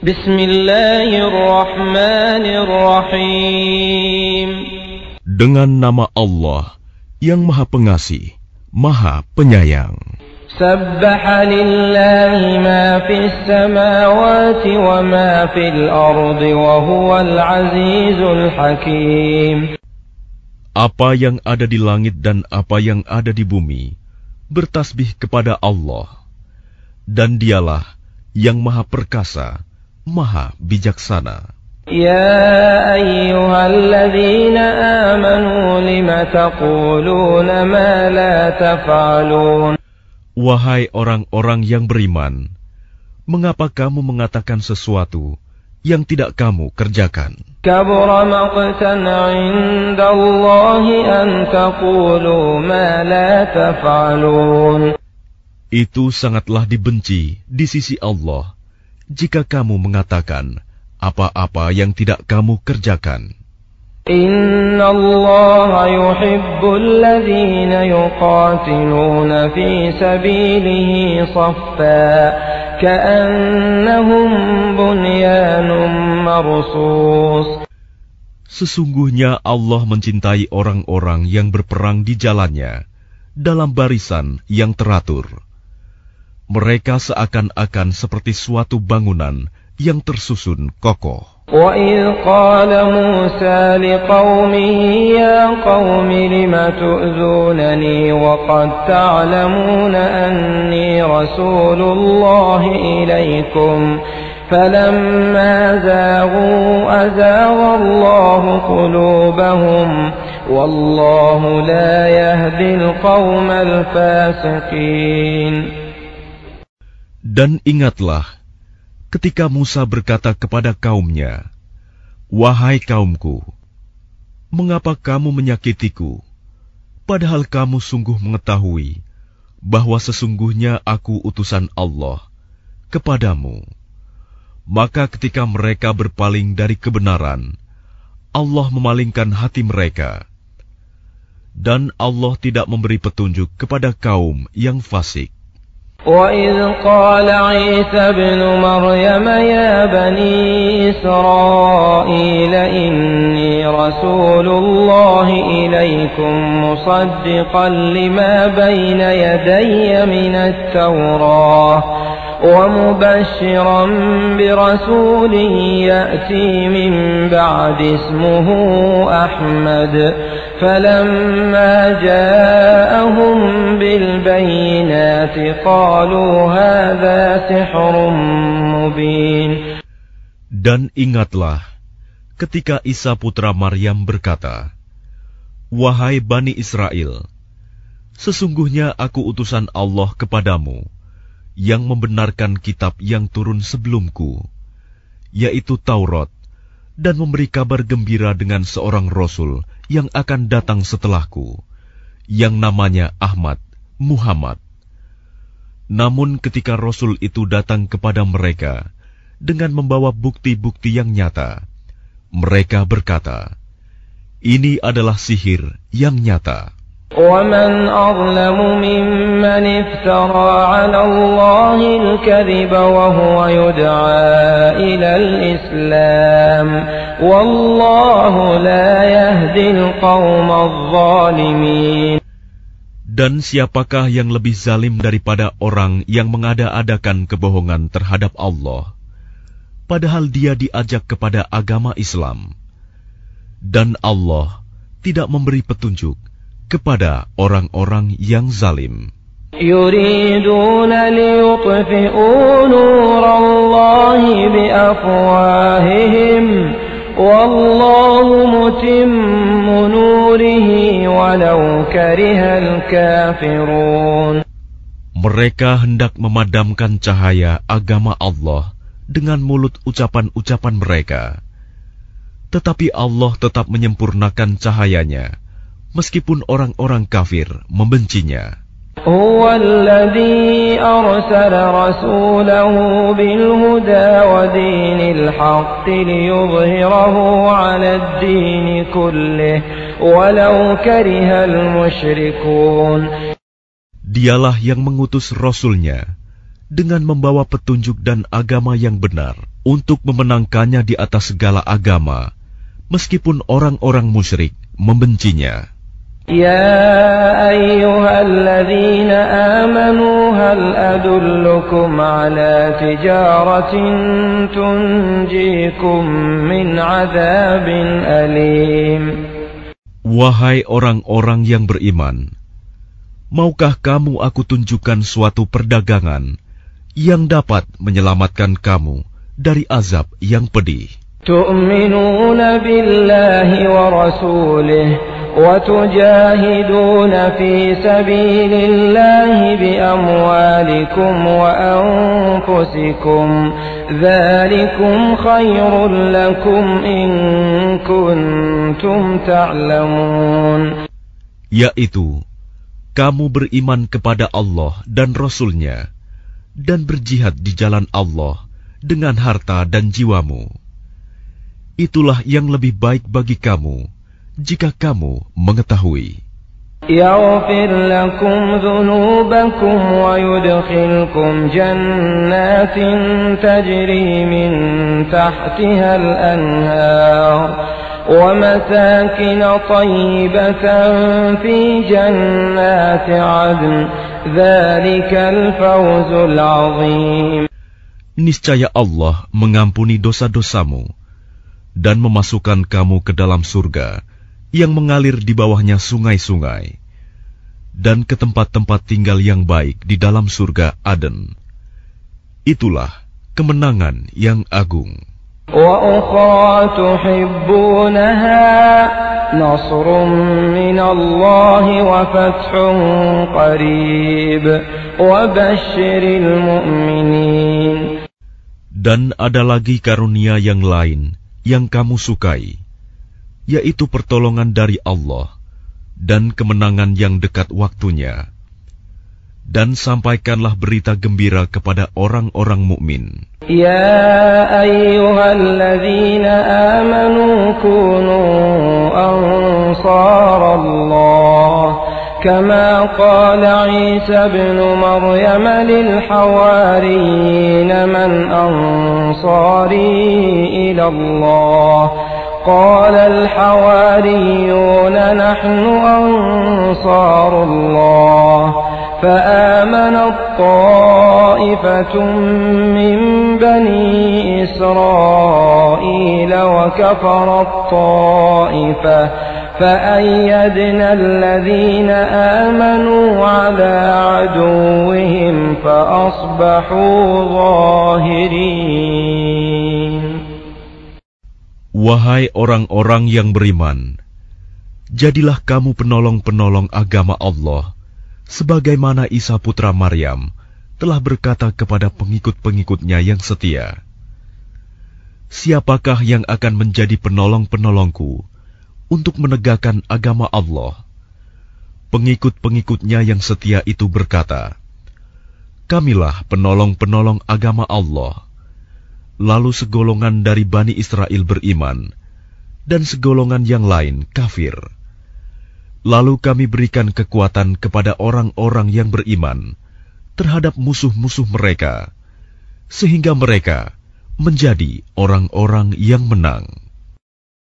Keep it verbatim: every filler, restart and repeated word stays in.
Bismillahirrahmanirrahim. Dengan nama Allah yang Maha Pengasih, Maha Penyayang. Sabbaha lillahi ma fis samawati wa ma fil ardi wa huwal azizul hakim. Apa yang ada di langit dan apa yang ada di bumi bertasbih kepada Allah, dan Dialah yang Maha Perkasa, Maha Bijaksana. Ya ayyuhalladzina amanu lima taquluna ma la taf'alun. Wahai orang-orang yang beriman, mengapa kamu mengatakan sesuatu yang tidak kamu kerjakan? Kabura maqtan 'indallahi an taqulu ma la taf'alun. Itu sangatlah dibenci di sisi Allah jika kamu mengatakan apa-apa yang tidak kamu kerjakan. Inna Allah yuhibbul ladzina yuqatiluna fi sabilihi saffa ka'annahum bunyanun marsus. Sesungguhnya Allah mencintai orang-orang yang berperang di jalannya dalam barisan yang teratur. Mereka seakan-akan seperti suatu bangunan yang tersusun kokoh. وَإِذْ قَالَ مُوسَى لِقَوْمِهِ يَا قَوْمِ لِمَ تُؤْذُونَنِي وَقَدْ تَعْلَمُونَ أَنِّي رَسُولُ اللَّهِ إِلَيْكُمْ فَلَمَّا زَاغُوا أَزَاغَ اللَّهُ قُلُوبَهُمْ وَاللَّهُ لَا يَهْدِي الْقَوْمَ الْفَاسِقِينَ. Dan ingatlah ketika Musa berkata kepada kaumnya, "Wahai kaumku, mengapa kamu menyakitiku, padahal kamu sungguh mengetahui bahwa sesungguhnya aku utusan Allah kepadamu?" Maka ketika mereka berpaling dari kebenaran, Allah memalingkan hati mereka, dan Allah tidak memberi petunjuk kepada kaum yang fasik. وَإِذْ قَالَ عِيسَى ابْنُ مَرْيَمَ يَا بَنِي إِسْرَائِيلَ إِنِّي رَسُولُ اللَّهِ إِلَيْكُمْ مُصَدِّقًا لِمَا بَيْنَ يَدَيَّ مِنَ التَّوْرَاةِ وَمُبَشِّرًا بِرَسُولٍ يَأْتِي مِن بَعْدِ اسْمُهُ أَحْمَدُ فَلَمَّا جَاءَهُم بِالْبَيِّنَاتِ قَالُوا هَذَا سِحْرٌ مُبِينٌ. Dan ingatlah ketika Isa putra Maryam berkata, "Wahai Bani Israel, sesungguhnya aku utusan Allah kepadamu yang membenarkan kitab yang turun sebelumku, yaitu Taurat, dan memberi kabar gembira dengan seorang Rasul yang akan datang setelahku, yang namanya Ahmad, Muhammad." Namun ketika Rasul itu datang kepada mereka dengan membawa bukti-bukti yang nyata, mereka berkata, "Ini adalah sihir yang nyata." وَمَنْ أَظْلَمُ مِمَّنِ افْتَرَى عَلَى اللَّهِ الْكَذِبَ وَهُوَ يُدْعَى إِلَى الْإِسْلَامِ وَاللَّهُ لَا يَهْدِي الْقَوْمَ الظَّالِمِينَ. Dan siapakah yang lebih zalim daripada orang yang mengada-adakan kebohongan terhadap Allah, padahal dia diajak kepada agama Islam, dan Allah tidak memberi petunjuk kepada orang-orang yang zalim. يُرِيدُونَ لِيُطْفِئُوا نُورَ اللَّهِ بِأَفْوَاهِهِمْ وَاللَّهُ مُتِمُّ نُورِهِ وَلَوْ كَرِهَ الْكَافِرُونَ. Mereka hendak memadamkan cahaya agama Allah dengan mulut ucapan-ucapan mereka, tetapi Allah tetap menyempurnakan cahayanya, meskipun orang-orang kafir membencinya. هو الذي أرسل رسوله بالهدى ودين الحق ليظهره على الدين كله ولو كره المشركون. Dialah yang mengutus Rasul-Nya dengan membawa petunjuk dan agama yang benar untuk memenangkannya di atas segala agama, meskipun orang-orang musyrik membencinya. Ya ayyuhalladzina amanu hal adullukum ala tijaratin tunjikum min adzabin alim. Wahai orang-orang yang beriman, maukah kamu aku tunjukkan suatu perdagangan yang dapat menyelamatkan kamu dari azab yang pedih? Tu'minuna billahi wa rasulih wa tujahiduna fi sabilillahi bi amwalikum wa anfusikum dzalikum khairul lakum in kuntum ta'lamun. Yaitu kamu beriman kepada Allah dan Rasul-Nya dan berjihad di jalan Allah dengan harta dan jiwamu. Itulah yang lebih baik bagi kamu jika kamu mengetahui. Yaghfir lakum dhunubakum wa yudkhilkum jannatin tajri min tahtiha al-anhar wa masakin tayyibatan fi jannati 'adn dzalikal fawzul 'azim. Niscaya Allah mengampuni dosa-dosamu dan memasukkan kamu ke dalam surga yang mengalir di bawahnya sungai-sungai, dan ke tempat-tempat tinggal yang baik di dalam surga Aden. Itulah kemenangan yang agung. Wa ukhra tuhibbunaha nasrun minallahi wa fathun qarib wa basyiril mu'minin. Dan ada lagi karunia yang lain yang kamu sukai, yaitu pertolongan dari Allah dan kemenangan yang dekat waktunya. Dan sampaikanlah berita gembira kepada orang-orang mukmin. Ya ayyuhalladzina amanu kunu ansarallah kama qala Isa ibn Maryam lil hawariyyin man ansari ila Allah qala al hawariyun nahnu ansarullah فآمنت طائفة من بني إسرائيل وكفرت طائفة فأيدنا الذين آمنوا على عدوهم فأصبحوا ظاهرين. Wahai orang-orang yang beriman, jadilah kamu penolong-penolong agama Allah, sebagaimana Isa putra Maryam telah berkata kepada pengikut-pengikutnya yang setia, siapakah yang akan menjadi penolong-penolongku untuk menegakkan agama Allah? Pengikut-pengikutnya yang setia itu berkata, kamilah penolong-penolong agama Allah. Lalu segolongan dari Bani Israel beriman, dan segolongan yang lain kafir. Lalu kami berikan kekuatan kepada orang-orang yang beriman terhadap musuh-musuh mereka, sehingga mereka menjadi orang-orang yang menang.